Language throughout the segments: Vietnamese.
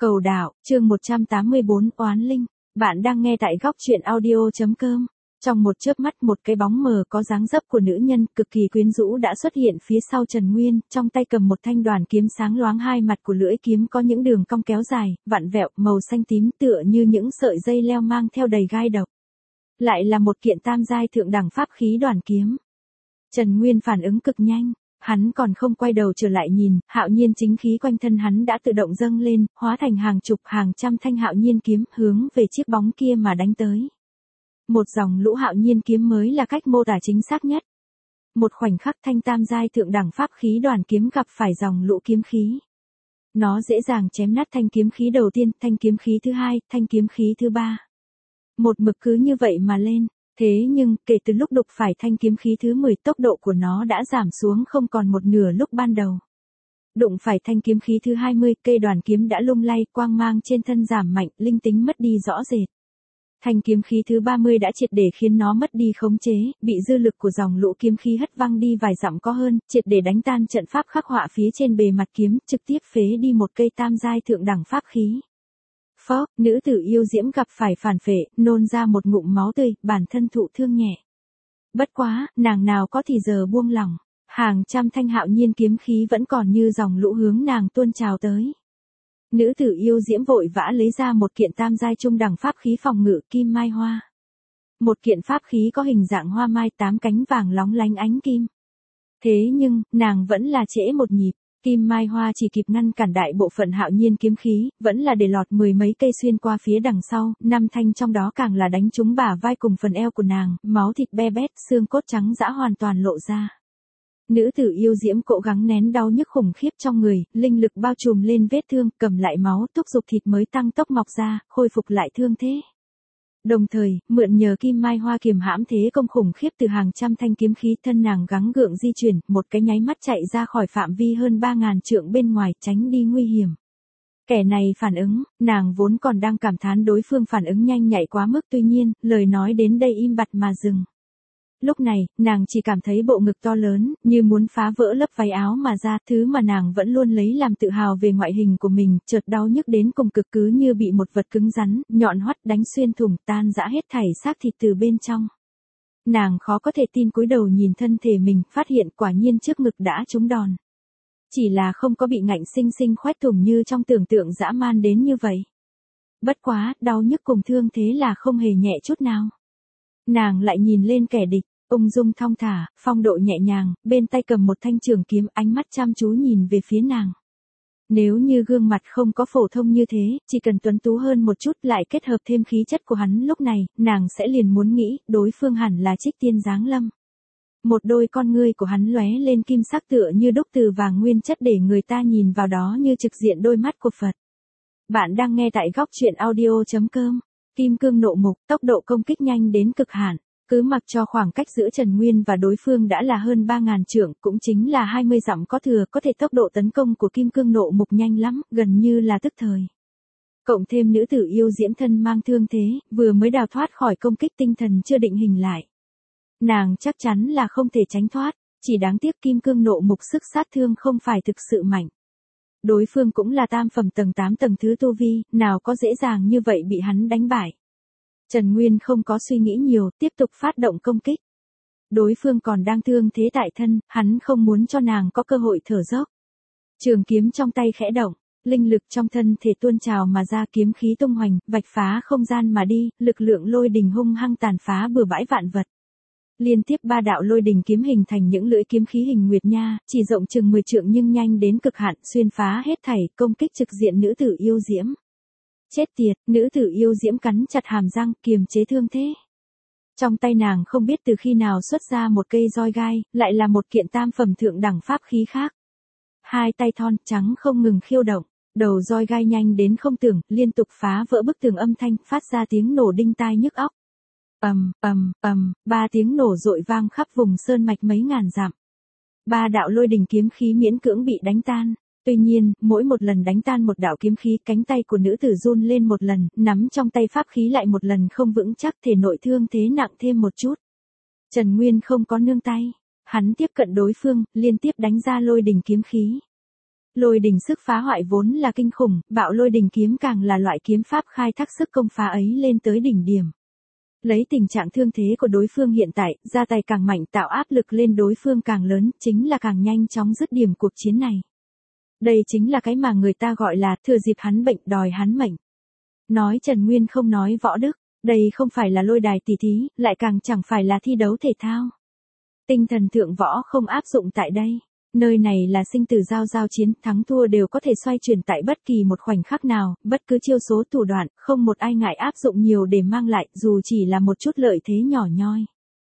Cầu đạo, chương 184 oán linh. Bạn đang nghe tại góc truyện audio.com. Trong một chớp mắt một cái bóng mờ có dáng dấp của nữ nhân cực kỳ quyến rũ đã xuất hiện phía sau Trần Nguyên, trong tay cầm một thanh đoàn kiếm sáng loáng, hai mặt của lưỡi kiếm có những đường cong kéo dài, vặn vẹo, màu xanh tím tựa như những sợi dây leo mang theo đầy gai độc. Lại là một kiện tam giai thượng đẳng pháp khí đoàn kiếm. Trần Nguyên phản ứng cực nhanh. Hắn còn không quay đầu trở lại nhìn, hạo nhiên chính khí quanh thân hắn đã tự động dâng lên, hóa thành hàng chục hàng trăm thanh hạo nhiên kiếm hướng về chiếc bóng kia mà đánh tới. Một dòng lũ hạo nhiên kiếm mới là cách mô tả chính xác nhất. Một khoảnh khắc thanh tam giai thượng đẳng pháp khí đoàn kiếm gặp phải dòng lũ kiếm khí. Nó dễ dàng chém nát thanh kiếm khí đầu tiên, thanh kiếm khí thứ hai, thanh kiếm khí thứ ba. Một mực cứ như vậy mà lên. Thế nhưng, kể từ lúc đụng phải thanh kiếm khí thứ 10, tốc độ của nó đã giảm xuống không còn một nửa lúc ban đầu. Đụng phải thanh kiếm khí thứ 20, cây đoàn kiếm đã lung lay, quang mang trên thân giảm mạnh, linh tính mất đi rõ rệt. Thanh kiếm khí thứ 30 đã triệt để khiến nó mất đi khống chế, bị dư lực của dòng lũ kiếm khí hất văng đi vài dặm có hơn, triệt để đánh tan trận pháp khắc họa phía trên bề mặt kiếm, trực tiếp phế đi một cây tam giai thượng đẳng pháp khí. Phó, nữ tử yêu diễm gặp phải phản phệ, nôn ra một ngụm máu tươi, bản thân thụ thương nhẹ. Bất quá, nàng nào có thì giờ buông lỏng, hàng trăm thanh hạo nhiên kiếm khí vẫn còn như dòng lũ hướng nàng tuôn trào tới. Nữ tử yêu diễm vội vã lấy ra một kiện tam giai trung đẳng pháp khí phòng ngự kim mai hoa. Một kiện pháp khí có hình dạng hoa mai 8 cánh vàng lóng lánh ánh kim. Thế nhưng, nàng vẫn là trễ một nhịp. Kim mai hoa chỉ kịp ngăn cản đại bộ phận hạo nhiên kiếm khí, vẫn là để lọt 10 mấy cây xuyên qua phía đằng sau, 5 thanh trong đó càng là đánh trúng bả vai cùng phần eo của nàng, máu thịt be bét, xương cốt trắng dã hoàn toàn lộ ra. Nữ tử yêu diễm cố gắng nén đau nhức khủng khiếp trong người, linh lực bao trùm lên vết thương, cầm lại máu, thúc giục thịt mới tăng tốc mọc ra, khôi phục lại thương thế. Đồng thời, mượn nhờ kim mai hoa kiềm hãm thế công khủng khiếp từ hàng trăm thanh kiếm khí, thân nàng gắng gượng di chuyển, một cái nháy mắt chạy ra khỏi phạm vi hơn 3.000 trượng bên ngoài, tránh đi nguy hiểm. Kẻ này phản ứng, nàng vốn còn đang cảm thán đối phương phản ứng nhanh nhạy quá mức, tuy nhiên, lời nói đến đây im bặt mà dừng. Lúc này, nàng chỉ cảm thấy bộ ngực to lớn, như muốn phá vỡ lớp váy áo mà ra, thứ mà nàng vẫn luôn lấy làm tự hào về ngoại hình của mình, chợt đau nhức đến cùng cực, cứ như bị một vật cứng rắn, nhọn hoắt đánh xuyên thủng, tan rã hết thảy xác thịt từ bên trong. Nàng khó có thể tin, cúi đầu nhìn thân thể mình, phát hiện quả nhiên trước ngực đã trúng đòn. Chỉ là không có bị ngạnh sinh sinh khoét thủng như trong tưởng tượng dã man đến như vậy. Bất quá, đau nhức cùng thương thế là không hề nhẹ chút nào. Nàng lại nhìn lên kẻ địch. Ung dung thong thả, phong độ nhẹ nhàng, bên tay cầm một thanh trường kiếm, ánh mắt chăm chú nhìn về phía nàng. Nếu như gương mặt không có phổ thông như thế, chỉ cần tuấn tú hơn một chút lại kết hợp thêm khí chất của hắn lúc này, nàng sẽ liền muốn nghĩ, đối phương hẳn là Trích Tiên giáng lâm. Một đôi con ngươi của hắn lóe lên kim sắc tựa như đúc từ vàng nguyên chất để người ta nhìn vào đó như trực diện đôi mắt của Phật. Bạn đang nghe tại góc truyện audio.com. Kim cương nộ mục, tốc độ công kích nhanh đến cực hạn. Cứ mặc cho khoảng cách giữa Trần Nguyên và đối phương đã là hơn 3.000 trượng, cũng chính là 20 dặm có thừa, có thể tốc độ tấn công của kim cương nộ mục nhanh lắm, gần như là tức thời. Cộng thêm nữ tử yêu diễm thân mang thương thế, vừa mới đào thoát khỏi công kích, tinh thần chưa định hình lại. Nàng chắc chắn là không thể tránh thoát, chỉ đáng tiếc kim cương nộ mục sức sát thương không phải thực sự mạnh. Đối phương cũng là tam phẩm tầng 8 tầng thứ tu vi, nào có dễ dàng như vậy bị hắn đánh bại. Trần Nguyên không có suy nghĩ nhiều, tiếp tục phát động công kích. Đối phương còn đang thương thế tại thân, hắn không muốn cho nàng có cơ hội thở dốc. Trường kiếm trong tay khẽ động, linh lực trong thân thể tuôn trào mà ra, kiếm khí tung hoành, vạch phá không gian mà đi, lực lượng lôi đình hung hăng tàn phá bừa bãi vạn vật. Liên tiếp 3 đạo lôi đình kiếm hình thành những lưỡi kiếm khí hình nguyệt nha, chỉ rộng chừng 10 trượng nhưng nhanh đến cực hạn, xuyên phá hết thảy, công kích trực diện nữ tử yêu diễm. Chết tiệt, nữ tử yêu diễm cắn chặt hàm răng, kiềm chế thương thế. Trong tay nàng không biết từ khi nào xuất ra một cây roi gai, lại là một kiện tam phẩm thượng đẳng pháp khí khác. Hai tay thon trắng không ngừng khiêu động, đầu roi gai nhanh đến không tưởng, liên tục phá vỡ bức tường, âm thanh phát ra tiếng nổ đinh tai nhức óc. Ầm, ầm, ầm, 3 tiếng nổ dội vang khắp vùng sơn mạch mấy ngàn dặm. 3 đạo lôi đình kiếm khí miễn cưỡng bị đánh tan. Tuy nhiên, mỗi một lần đánh tan một đạo kiếm khí, cánh tay của nữ tử run lên một lần, nắm trong tay pháp khí lại một lần không vững chắc, thể nội thương thế nặng thêm một chút. Trần Nguyên không có nương tay, hắn tiếp cận đối phương, liên tiếp đánh ra lôi đình kiếm khí. Lôi đình sức phá hoại vốn là kinh khủng, bạo lôi đình kiếm càng là loại kiếm pháp khai thác sức công phá ấy lên tới đỉnh điểm. Lấy tình trạng thương thế của đối phương hiện tại, ra tay càng mạnh tạo áp lực lên đối phương càng lớn, chính là càng nhanh chóng dứt điểm cuộc chiến này. Đây chính là cái mà người ta gọi là thừa dịp hắn bệnh đòi hắn mệnh. Nói Trần Nguyên không nói võ đức, đây không phải là lôi đài tỷ thí, lại càng chẳng phải là thi đấu thể thao. Tinh thần thượng võ không áp dụng tại đây. Nơi này là sinh tử giao chiến, thắng thua đều có thể xoay chuyển tại bất kỳ một khoảnh khắc nào, bất cứ chiêu số thủ đoạn, không một ai ngại áp dụng nhiều để mang lại, dù chỉ là một chút lợi thế nhỏ nhoi.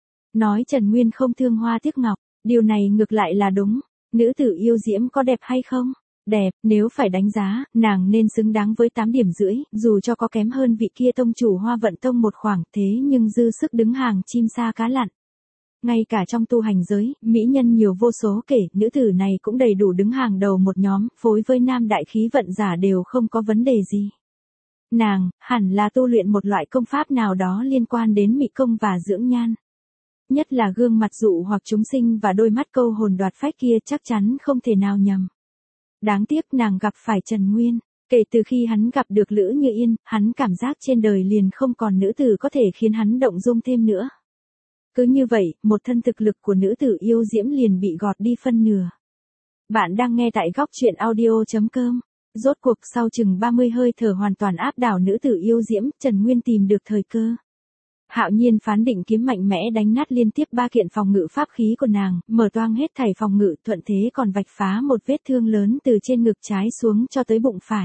Nói Trần Nguyên không thương hoa tiếc ngọc, điều này ngược lại là đúng. Nữ tử yêu diễm có đẹp hay không? Đẹp, nếu phải đánh giá, nàng nên xứng đáng với 8 điểm rưỡi, dù cho có kém hơn vị kia tông chủ Hoa Vận Tông một khoảng thế nhưng dư sức đứng hàng chim sa cá lặn. Ngay cả trong tu hành giới, mỹ nhân nhiều vô số kể, nữ tử này cũng đầy đủ đứng hàng đầu một nhóm, phối với nam đại khí vận giả đều không có vấn đề gì. Nàng, hẳn là tu luyện một loại công pháp nào đó liên quan đến mỹ công và dưỡng nhan. Nhất là gương mặt dụ hoặc chúng sinh và đôi mắt câu hồn đoạt phách kia chắc chắn không thể nào nhầm. Đáng tiếc nàng gặp phải Trần Nguyên, kể từ khi hắn gặp được Lữ Như Yên, hắn cảm giác trên đời liền không còn nữ tử có thể khiến hắn động dung thêm nữa. Cứ như vậy, một thân thực lực của nữ tử yêu diễm liền bị gọt đi phân nửa. Bạn đang nghe tại góc truyện audio.com. Rốt cuộc sau chừng 30 hơi thở hoàn toàn áp đảo nữ tử yêu diễm, Trần Nguyên tìm được thời cơ. Hạo nhiên phán định kiếm mạnh mẽ đánh nát liên tiếp 3 kiện phòng ngự pháp khí của nàng, mở toang hết thảy phòng ngự, thuận thế còn vạch phá một vết thương lớn từ trên ngực trái xuống cho tới bụng phải.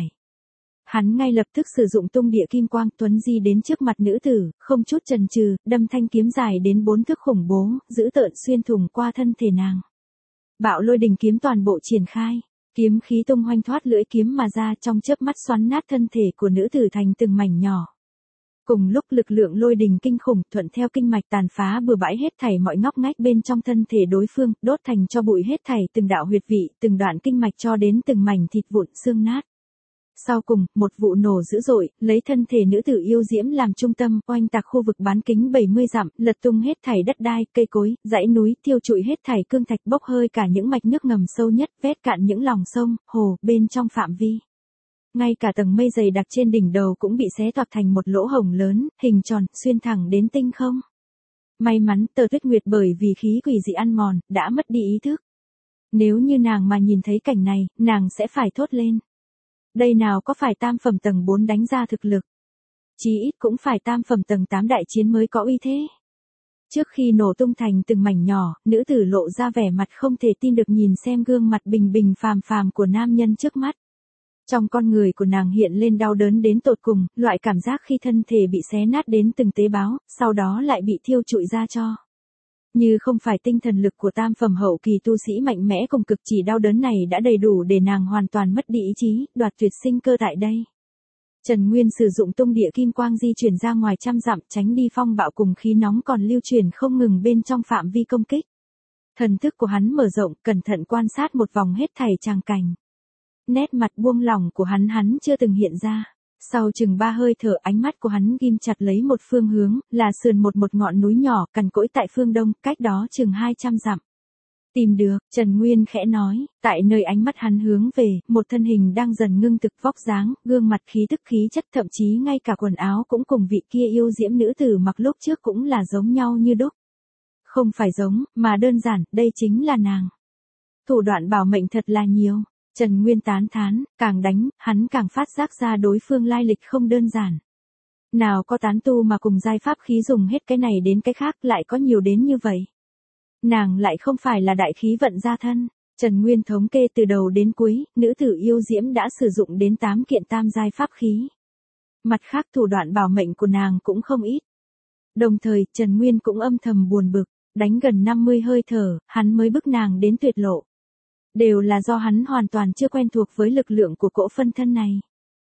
Hắn ngay lập tức sử dụng tung địa kim quang tuấn di đến trước mặt nữ tử, không chút chần chừ, đâm thanh kiếm dài đến 4 thước khủng bố, giữ tợn xuyên thủng qua thân thể nàng. Bạo lôi đình kiếm toàn bộ triển khai, kiếm khí tung hoành thoát lưỡi kiếm mà ra, trong chớp mắt xoắn nát thân thể của nữ tử thành từng mảnh nhỏ. Cùng lúc lực lượng lôi đình kinh khủng thuận theo kinh mạch tàn phá bừa bãi hết thảy mọi ngóc ngách bên trong thân thể đối phương, đốt thành cho bụi hết thảy từng đạo huyệt vị, từng đoạn kinh mạch cho đến từng mảnh thịt vụn xương nát. Sau cùng, một vụ nổ dữ dội, lấy thân thể nữ tử yêu diễm làm trung tâm, oanh tạc khu vực bán kính 70 dặm, lật tung hết thảy đất đai, cây cối, dãy núi, tiêu trụi hết thảy cương thạch, bốc hơi cả những mạch nước ngầm sâu nhất, vét cạn những lòng sông, hồ, bên trong phạm vi. Ngay cả tầng mây dày đặc trên đỉnh đầu cũng bị xé toạc thành một lỗ hổng lớn, hình tròn, xuyên thẳng đến tinh không. May mắn, Tờ Tuyết Nguyệt bởi vì khí quỷ dị ăn mòn, đã mất đi ý thức. Nếu như nàng mà nhìn thấy cảnh này, nàng sẽ phải thốt lên. Đây nào có phải tam phẩm tầng 4 đánh ra thực lực. Chí ít cũng phải tam phẩm tầng 8 đại chiến mới có uy thế. Trước khi nổ tung thành từng mảnh nhỏ, nữ tử lộ ra vẻ mặt không thể tin được nhìn xem gương mặt bình bình phàm phàm của nam nhân trước mắt. Trong con người của nàng hiện lên đau đớn đến tột cùng, loại cảm giác khi thân thể bị xé nát đến từng tế bào, sau đó lại bị thiêu trụi ra cho. Như không phải tinh thần lực của tam phẩm hậu kỳ tu sĩ mạnh mẽ cùng cực, chỉ đau đớn này đã đầy đủ để nàng hoàn toàn mất đi ý chí, đoạt tuyệt sinh cơ tại đây. Trần Nguyên sử dụng tung địa kim quang di chuyển ra ngoài trăm dặm, tránh đi phong bạo cùng khí nóng còn lưu chuyển không ngừng bên trong phạm vi công kích. Thần thức của hắn mở rộng, cẩn thận quan sát một vòng hết thảy tràng cảnh. Nét mặt buông lỏng của hắn chưa từng hiện ra. Sau chừng 3 hơi thở, ánh mắt của hắn ghim chặt lấy một phương hướng, là sườn một ngọn núi nhỏ cằn cỗi tại phương đông, cách đó chừng 200 dặm. Tìm được, Trần Nguyên khẽ nói, tại nơi ánh mắt hắn hướng về, một thân hình đang dần ngưng thực, vóc dáng, gương mặt khí tức khí chất, thậm chí ngay cả quần áo cũng cùng vị kia yêu diễm nữ tử mặc lúc trước cũng là giống nhau như đúc. Không phải giống, mà đơn giản, đây chính là nàng. Thủ đoạn bảo mệnh thật là nhiều. Trần Nguyên tán thán, càng đánh, hắn càng phát giác ra đối phương lai lịch không đơn giản. Nào có tán tu mà cùng giai pháp khí dùng hết cái này đến cái khác lại có nhiều đến như vậy. Nàng lại không phải là đại khí vận gia thân. Trần Nguyên thống kê từ đầu đến cuối, nữ tử yêu diễm đã sử dụng đến 8 kiện tam giai pháp khí. Mặt khác thủ đoạn bảo mệnh của nàng cũng không ít. Đồng thời, Trần Nguyên cũng âm thầm buồn bực, đánh gần 50 hơi thở, hắn mới bức nàng đến tuyệt lộ. Đều là do hắn hoàn toàn chưa quen thuộc với lực lượng của cỗ phân thân này.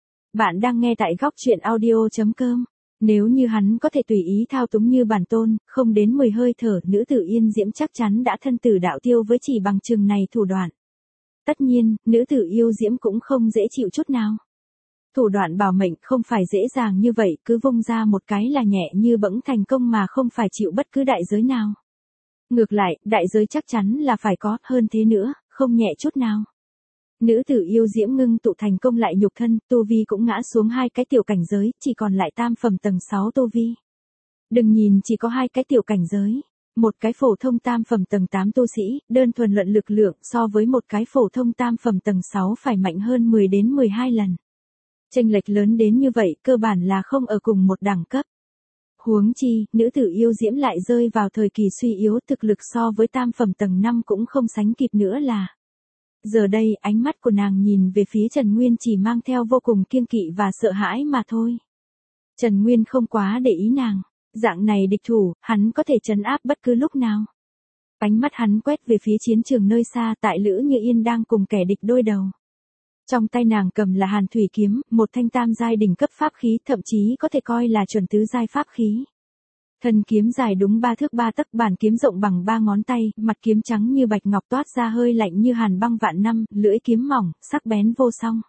Bạn đang nghe tại góc truyện audio.com. Nếu như hắn có thể tùy ý thao túng như bản tôn, không đến 10 hơi thở, nữ tử yên diễm chắc chắn đã thân tử đạo tiêu với chỉ bằng chừng này thủ đoạn. Tất nhiên, nữ tử yêu diễm cũng không dễ chịu chút nào. Thủ đoạn bảo mệnh không phải dễ dàng như vậy, cứ vung ra một cái là nhẹ như bẫng thành công mà không phải chịu bất cứ đại giới nào. Ngược lại, đại giới chắc chắn là phải có, hơn thế nữa, không nhẹ chút nào. Nữ tử yêu diễm ngưng tụ thành công lại nhục thân, tu vi cũng ngã xuống 2 cái tiểu cảnh giới, chỉ còn lại tam phẩm tầng 6 tu vi. Đừng nhìn chỉ có 2 cái tiểu cảnh giới. Một cái phổ thông tam phẩm tầng 8 tu sĩ, đơn thuần luận lực lượng so với một cái phổ thông tam phẩm tầng 6 phải mạnh hơn 10 đến 12 lần. Chênh lệch lớn đến như vậy cơ bản là không ở cùng một đẳng cấp. Huống chi, nữ tử yêu diễm lại rơi vào thời kỳ suy yếu, thực lực so với tam phẩm tầng 5 cũng không sánh kịp nữa là. Giờ đây ánh mắt của nàng nhìn về phía Trần Nguyên chỉ mang theo vô cùng kiêng kỵ và sợ hãi mà thôi. Trần Nguyên không quá để ý nàng. Dạng này địch thủ, hắn có thể trấn áp bất cứ lúc nào. Ánh mắt hắn quét về phía chiến trường nơi xa, tại Lữ Như Yên đang cùng kẻ địch đối đầu. Trong tay nàng cầm là Hàn Thủy kiếm, một thanh tam giai đỉnh cấp pháp khí, thậm chí có thể coi là chuẩn tứ giai pháp khí. Thân kiếm dài đúng 3 thước 3 tấc, bản kiếm rộng bằng 3 ngón tay, mặt kiếm trắng như bạch ngọc toát ra hơi lạnh như hàn băng vạn năm, lưỡi kiếm mỏng, sắc bén vô song.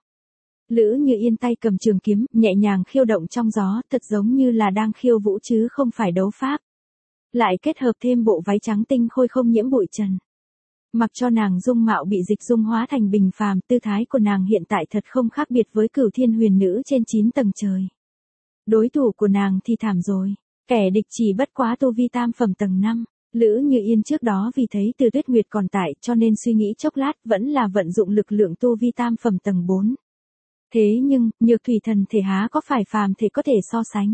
Lữ Như Yên tay cầm trường kiếm, nhẹ nhàng khiêu động trong gió, thật giống như là đang khiêu vũ chứ không phải đấu pháp. Lại kết hợp thêm bộ váy trắng tinh khôi không nhiễm bụi trần. Mặc cho nàng dung mạo bị dịch dung hóa thành bình phàm, tư thái của nàng hiện tại thật không khác biệt với Cửu Thiên Huyền Nữ trên 9 tầng trời. Đối thủ của nàng thì thảm rồi, kẻ địch chỉ bất quá tu vi tam phẩm tầng 5. Lữ Như Yên trước đó vì thấy Từ Tuyết Nguyệt còn tại cho nên suy nghĩ chốc lát vẫn là vận dụng lực lượng tu vi tam phẩm tầng 4. Thế nhưng, nhược thủy thần thể há có phải phàm thể có thể so sánh.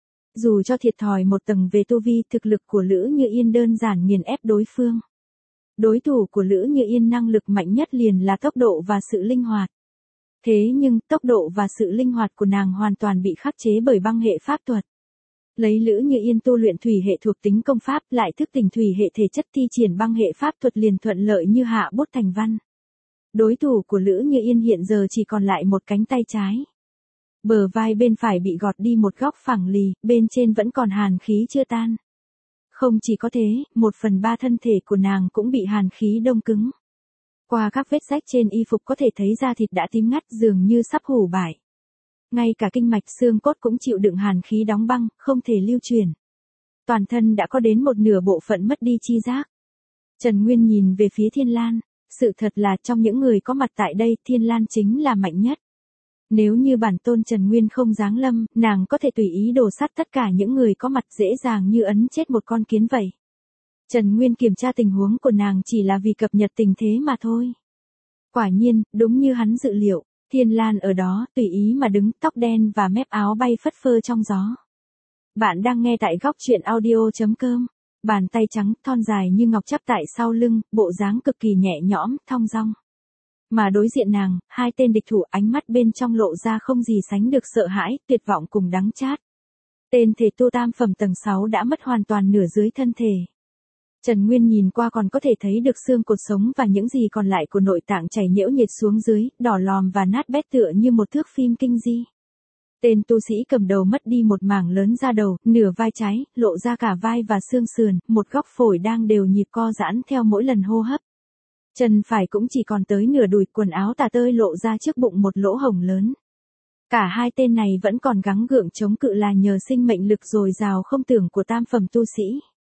Dù cho thiệt thòi một tầng về tu vi, thực lực của Lữ Như Yên đơn giản nghiền ép đối phương. Đối thủ của Lữ Như Yên năng lực mạnh nhất liền là tốc độ và sự linh hoạt. Thế nhưng, tốc độ và sự linh hoạt của nàng hoàn toàn bị khắc chế bởi băng hệ pháp thuật. Lấy Lữ Như Yên tu luyện thủy hệ thuộc tính công pháp lại thức tỉnh thủy hệ thể chất thi triển băng hệ pháp thuật liền thuận lợi như hạ bút thành văn. Đối thủ của Lữ Như Yên hiện giờ chỉ còn lại một cánh tay trái. Bờ vai bên phải bị gọt đi một góc phẳng lì, bên trên vẫn còn hàn khí chưa tan. Không chỉ có thế, 1/3 thân thể của nàng cũng bị hàn khí đông cứng. Qua các vết rách trên y phục có thể thấy da thịt đã tím ngắt dường như sắp hủ bại. Ngay cả kinh mạch xương cốt cũng chịu đựng hàn khí đóng băng, không thể lưu truyền. Toàn thân đã có đến một nửa bộ phận mất đi chi giác. Trần Nguyên nhìn về phía Thiên Lan. Sự thật là trong những người có mặt tại đây, Thiên Lan chính là mạnh nhất. Nếu như bản tôn Trần Nguyên không giáng lâm, nàng có thể tùy ý đổ sát tất cả những người có mặt dễ dàng như ấn chết một con kiến vậy. Trần Nguyên kiểm tra tình huống của nàng chỉ là vì cập nhật tình thế mà thôi. Quả nhiên, đúng như hắn dự liệu, Thiên Lan ở đó tùy ý mà đứng, tóc đen và mép áo bay phất phơ trong gió. Bạn đang nghe tại góc truyện audio.com. Bàn tay trắng, thon dài như ngọc chắp tại sau lưng, bộ dáng cực kỳ nhẹ nhõm, thong dong. Mà đối diện nàng, 2 tên địch thủ ánh mắt bên trong lộ ra không gì sánh được sợ hãi, tuyệt vọng cùng đắng chát. Tên thể tu tam phẩm tầng 6 đã mất hoàn toàn nửa dưới thân thể. Trần Nguyên nhìn qua còn có thể thấy được xương cột sống và những gì còn lại của nội tạng chảy nhễu nhệt xuống dưới, đỏ lòm và nát bét tựa như một thước phim kinh di. Tên tu sĩ cầm đầu mất đi một mảng lớn da đầu, nửa vai trái, lộ ra cả vai và xương sườn, một góc phổi đang đều nhịp co giãn theo mỗi lần hô hấp. Chân phải cũng chỉ còn tới nửa đùi, quần áo tả tơi lộ ra trước bụng một lỗ hổng lớn. Cả 2 tên này vẫn còn gắng gượng chống cự là nhờ sinh mệnh lực dồi dào không tưởng của tam phẩm tu sĩ.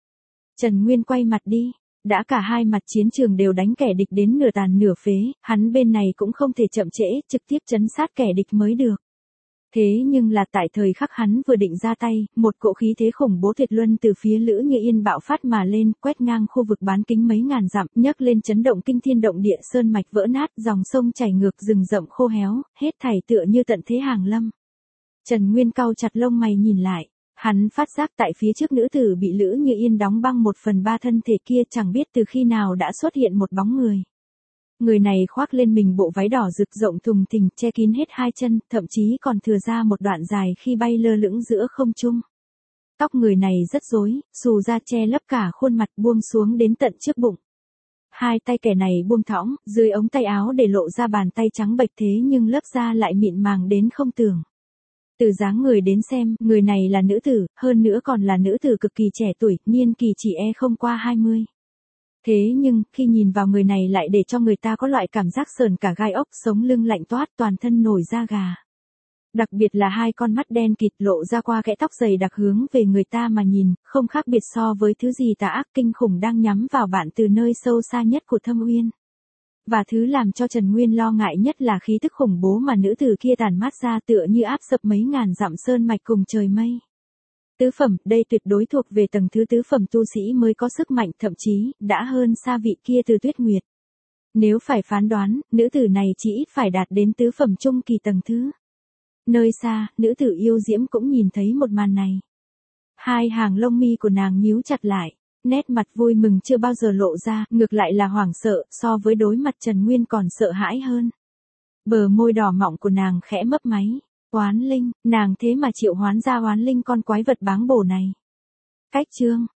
Trần Nguyên quay mặt đi, đã cả 2 mặt chiến trường đều đánh kẻ địch đến nửa tàn nửa phế, hắn bên này cũng không thể chậm trễ, trực tiếp trấn sát kẻ địch mới được. Thế nhưng là tại thời khắc hắn vừa định ra tay, một cỗ khí thế khủng bố tuyệt luân từ phía Lữ Như Yên bạo phát mà lên, quét ngang khu vực bán kính mấy ngàn dặm, nhấc lên chấn động kinh thiên động địa, sơn mạch vỡ nát, dòng sông chảy ngược, rừng rậm khô héo, hết thảy tựa như tận thế hàng lâm. Trần Nguyên cau chặt lông mày nhìn lại, hắn phát giác tại phía trước nữ tử bị Lữ Như Yên đóng băng 1/3 thân thể kia chẳng biết từ khi nào đã xuất hiện một bóng người. Người này khoác lên mình bộ váy đỏ rực rộng thùng thình, che kín hết 2 chân, thậm chí còn thừa ra một đoạn dài khi bay lơ lửng giữa không trung. Tóc người này rất rối, xù ra che lấp cả khuôn mặt buông xuống đến tận trước bụng. 2 tay kẻ này buông thõng, dưới ống tay áo để lộ ra bàn tay trắng bệch thế nhưng lớp da lại mịn màng đến không tưởng. Từ dáng người đến xem, người này là nữ tử, hơn nữa còn là nữ tử cực kỳ trẻ tuổi, niên kỳ chỉ không qua 20. Thế nhưng, khi nhìn vào người này lại để cho người ta có loại cảm giác sờn cả gai ốc, sống lưng lạnh toát, toàn thân nổi da gà. Đặc biệt là 2 con mắt đen kịt lộ ra qua kẽ tóc dày đặc hướng về người ta mà nhìn, không khác biệt so với thứ gì tà ác kinh khủng đang nhắm vào bạn từ nơi sâu xa nhất của Thâm Uyên. Và thứ làm cho Trần Nguyên lo ngại nhất là khí tức khủng bố mà nữ tử kia tản mát ra tựa như áp sập mấy ngàn dặm sơn mạch cùng trời mây. Tứ phẩm, đây tuyệt đối thuộc về tầng thứ tứ phẩm tu sĩ mới có sức mạnh, thậm chí, đã hơn xa vị kia từ Tuyết Nguyệt. Nếu phải phán đoán, nữ tử này chỉ ít phải đạt đến tứ phẩm trung kỳ tầng thứ. Nơi xa, nữ tử yêu diễm cũng nhìn thấy một màn này. Hai hàng lông mi của nàng nhíu chặt lại, nét mặt vui mừng chưa bao giờ lộ ra, ngược lại là hoảng sợ, so với đối mặt Trần Nguyên còn sợ hãi hơn. Bờ môi đỏ mọng của nàng khẽ mấp máy. Oán linh, nàng thế mà triệu hoán ra oán linh con quái vật báng bổ này. Cách chương